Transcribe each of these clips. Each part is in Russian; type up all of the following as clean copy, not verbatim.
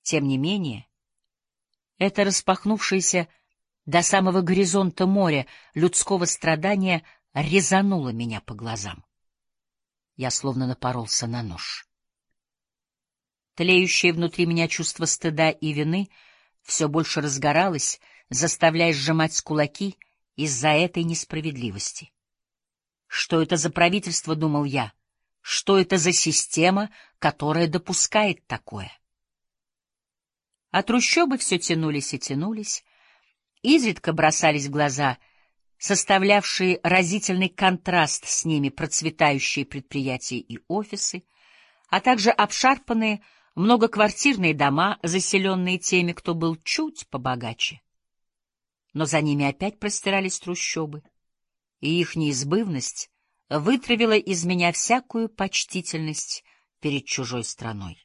Тем не менее, это распахнувшееся до самого горизонта море людского страдания резануло меня по глазам. Я словно напоролся на нож. Тлеющее внутри меня чувство стыда и вины все больше разгоралось, заставляя сжимать кулаки из-за этой несправедливости. Что это за правительство, думал я? Что это за система, которая допускает такое? А трущобы все тянулись и тянулись, изредка бросались в глаза, составлявшие разительный контраст с ними процветающие предприятия и офисы, а также обшарпанные многоквартирные дома, заселенные теми, кто был чуть побогаче. Но за ними опять простирались трущобы, и их неизбывность вытравила из меня всякую почтительность перед чужой страной.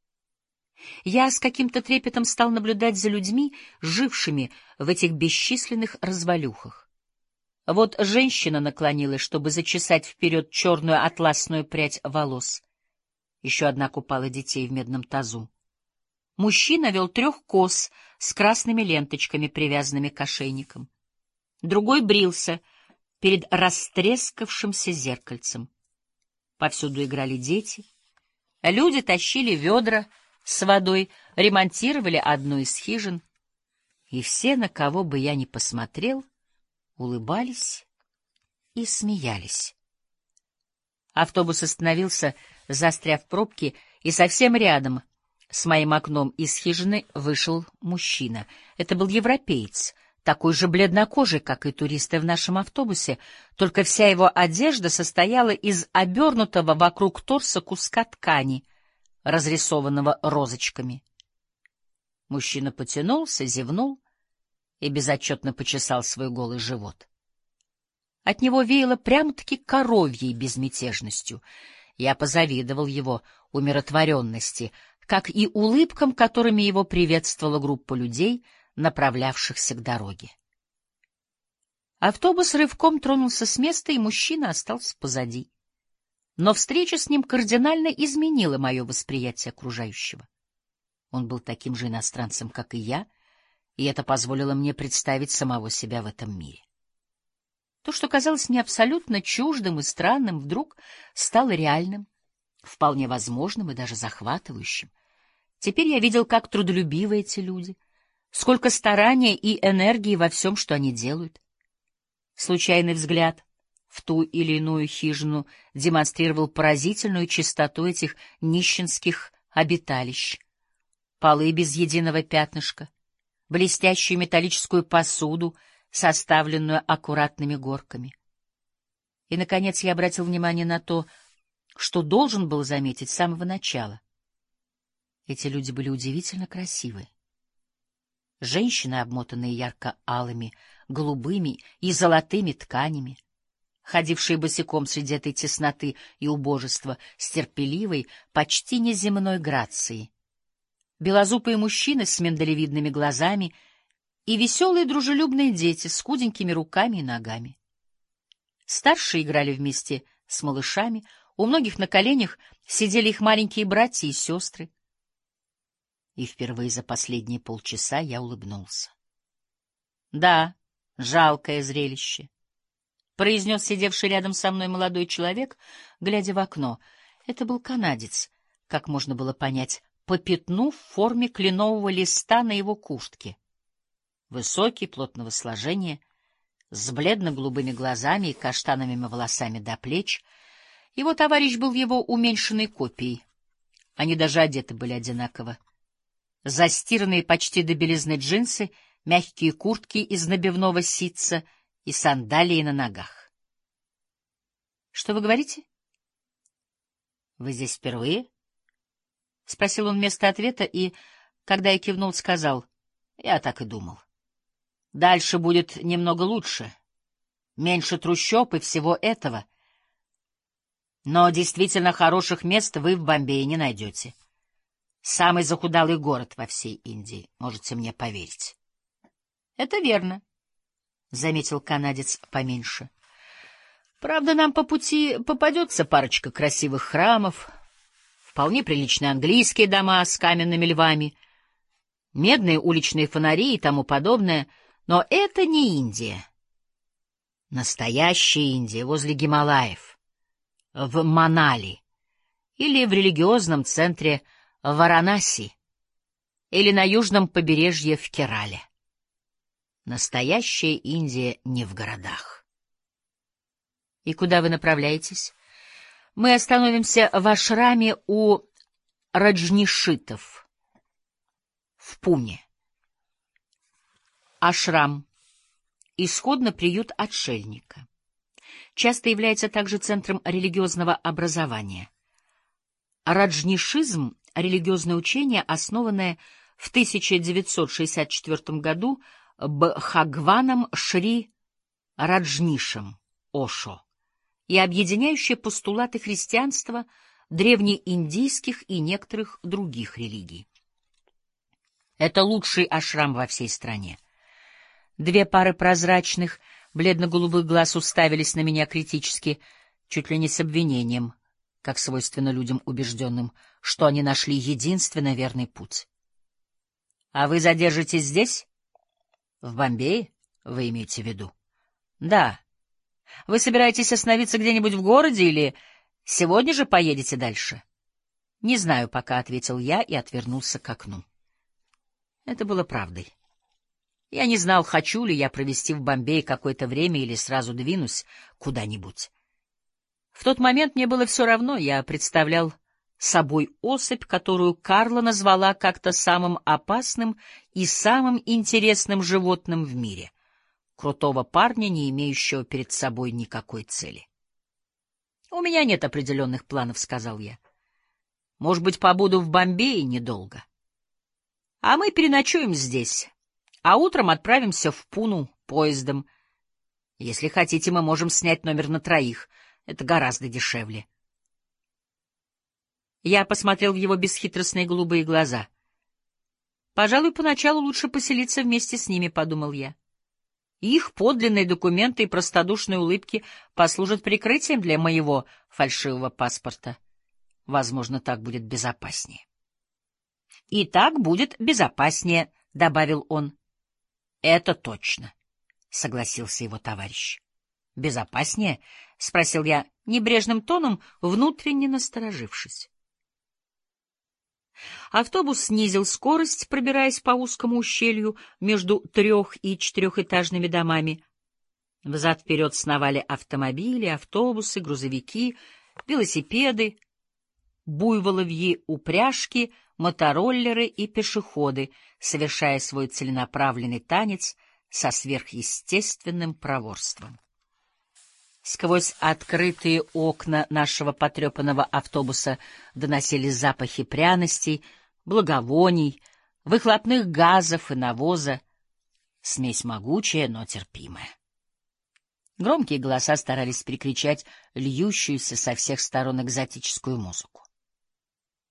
Я с каким-то трепетом стал наблюдать за людьми, жившими в этих бесчисленных развалюхах. Вот женщина наклонилась, чтобы зачесать вперед черную атласную прядь волос. Еще одна купала детей в медном тазу. Мужчина вел 3 коз с красными ленточками, привязанными к ошейникам. Другой брился перед растрескавшимся зеркальцем. Повсюду играли дети. Люди тащили ведра с водой, ремонтировали одну из хижин. И все, на кого бы я ни посмотрел, улыбались и смеялись. Автобус остановился, застряв в пробке, и совсем рядом с моим окном из хижины вышел мужчина. Это был европеец, такой же бледнокожий, как и туристы в нашем автобусе, только вся его одежда состояла из обернутого вокруг торса куска ткани, разрисованного розочками. Мужчина потянулся, зевнул и безотчетно почесал свой голый живот. От него веяло прямо-таки коровьей безмятежностью. Я позавидовал его умиротворенности, как и улыбкам, которыми его приветствовала группа людей, направлявшихся к дороге. Автобус рывком тронулся с места, и мужчина остался позади. Но встреча с ним кардинально изменила мое восприятие окружающего. Он был таким же иностранцем, как и я, и это позволило мне представить самого себя в этом мире. То, что казалось мне абсолютно чуждым и странным, вдруг стало реальным, вполне возможным и даже захватывающим. Теперь я видел, как трудолюбивы эти люди, сколько старания и энергии во всем, что они делают. Случайный взгляд в ту или иную хижину демонстрировал поразительную чистоту этих нищенских обиталищ. Полы без единого пятнышка, блестящую металлическую посуду, составленную аккуратными горками. И, наконец, я обратил внимание на то, что должен был заметить с самого начала. Эти люди были удивительно красивы. Женщины, обмотанные ярко-алыми, голубыми и золотыми тканями, ходившие босиком среди этой тесноты и убожества с терпеливой, почти неземной грацией. Белозубые мужчины с миндалевидными глазами и веселые дружелюбные дети с худенькими руками и ногами. Старшие играли вместе с малышами, у многих на коленях сидели их маленькие братья и сестры. И впервые за последние полчаса я улыбнулся. — Да, жалкое зрелище, — произнес сидевший рядом со мной молодой человек, глядя в окно. Это был канадец, как можно было понять, по пятну в форме кленового листа на его куртке. Высокий, плотного сложения, с бледно-голубыми глазами и каштановыми волосами до плеч. Его товарищ был его уменьшенной копией. Они даже одеты были одинаково. Застиранные почти до белизны джинсы, мягкие куртки из набивного ситца и сандалии на ногах. — Что вы говорите? — Вы здесь впервые? — спросил он вместо ответа и, когда я кивнул, сказал: — Я так и думал. Дальше будет немного лучше, меньше трущоб и всего этого. Но действительно хороших мест вы в Бомбее не найдете. Самый захудалый город во всей Индии, можете мне поверить. — Это верно, — заметил канадец поменьше. — Правда, нам по пути попадется парочка красивых храмов, вполне приличные английские дома с каменными львами, медные уличные фонари и тому подобное, но это не Индия. Настоящая Индия возле Гималаев, в Манали или в религиозном центре Варанаси или на южном побережье в Керале. Настоящая Индия не в городах. И куда вы направляетесь? Мы остановимся в ашраме у раджнишитов в Пуне. Ашрам — исходно приют отшельника. Часто является также центром религиозного образования. Раджнишизм — религиозное учение, основанное в 1964 году Бхагваном Шри Раджнишем Ошо и объединяющее постулаты христианства, древнеиндийских и некоторых других религий. Это лучший ашрам во всей стране. Две пары прозрачных, бледно-голубых глаз уставились на меня критически, чуть ли не с обвинением, как свойственно людям убежденным, что они нашли единственно верный путь. — А вы задержитесь здесь? — В Бомбее, вы имеете в виду? — Да. Вы собираетесь остановиться где-нибудь в городе или сегодня же поедете дальше? — Не знаю пока, — ответил я и отвернулся к окну. Это было правдой. Я не знал, хочу ли я провести в Бомбее какое-то время или сразу двинусь куда-нибудь. В тот момент мне было все равно, я представлял собой особь, которую Карла назвала как-то самым опасным и самым интересным животным в мире, крутого парня, не имеющего перед собой никакой цели. — У меня нет определенных планов, — сказал я. — Может быть, побуду в Бомбее недолго. А мы переночуем здесь, а утром отправимся в Пуну поездом. Если хотите, мы можем снять номер на троих. Это гораздо дешевле. Я посмотрел в его бесхитростные голубые глаза. «Пожалуй, поначалу лучше поселиться вместе с ними», — подумал я. «Их подлинные документы и простодушные улыбки послужат прикрытием для моего фальшивого паспорта. Возможно, так будет безопаснее». «И так будет безопаснее», — добавил он. «Это точно», — согласился его товарищ. «Безопаснее?» — спросил я небрежным тоном, внутренне насторожившись. Автобус снизил скорость, пробираясь по узкому ущелью между 3- и 4-этажными домами. Взад-вперед сновали автомобили, автобусы, грузовики, велосипеды, буйволовьи упряжки, мотороллеры и пешеходы, совершая свой целенаправленный танец со сверхъестественным проворством. Сквозь открытые окна нашего потрепанного автобуса доносились запахи пряностей, благовоний, выхлопных газов и навоза, смесь могучая, но терпимая. Громкие голоса старались перекричать льющуюся со всех сторон экзотическую музыку.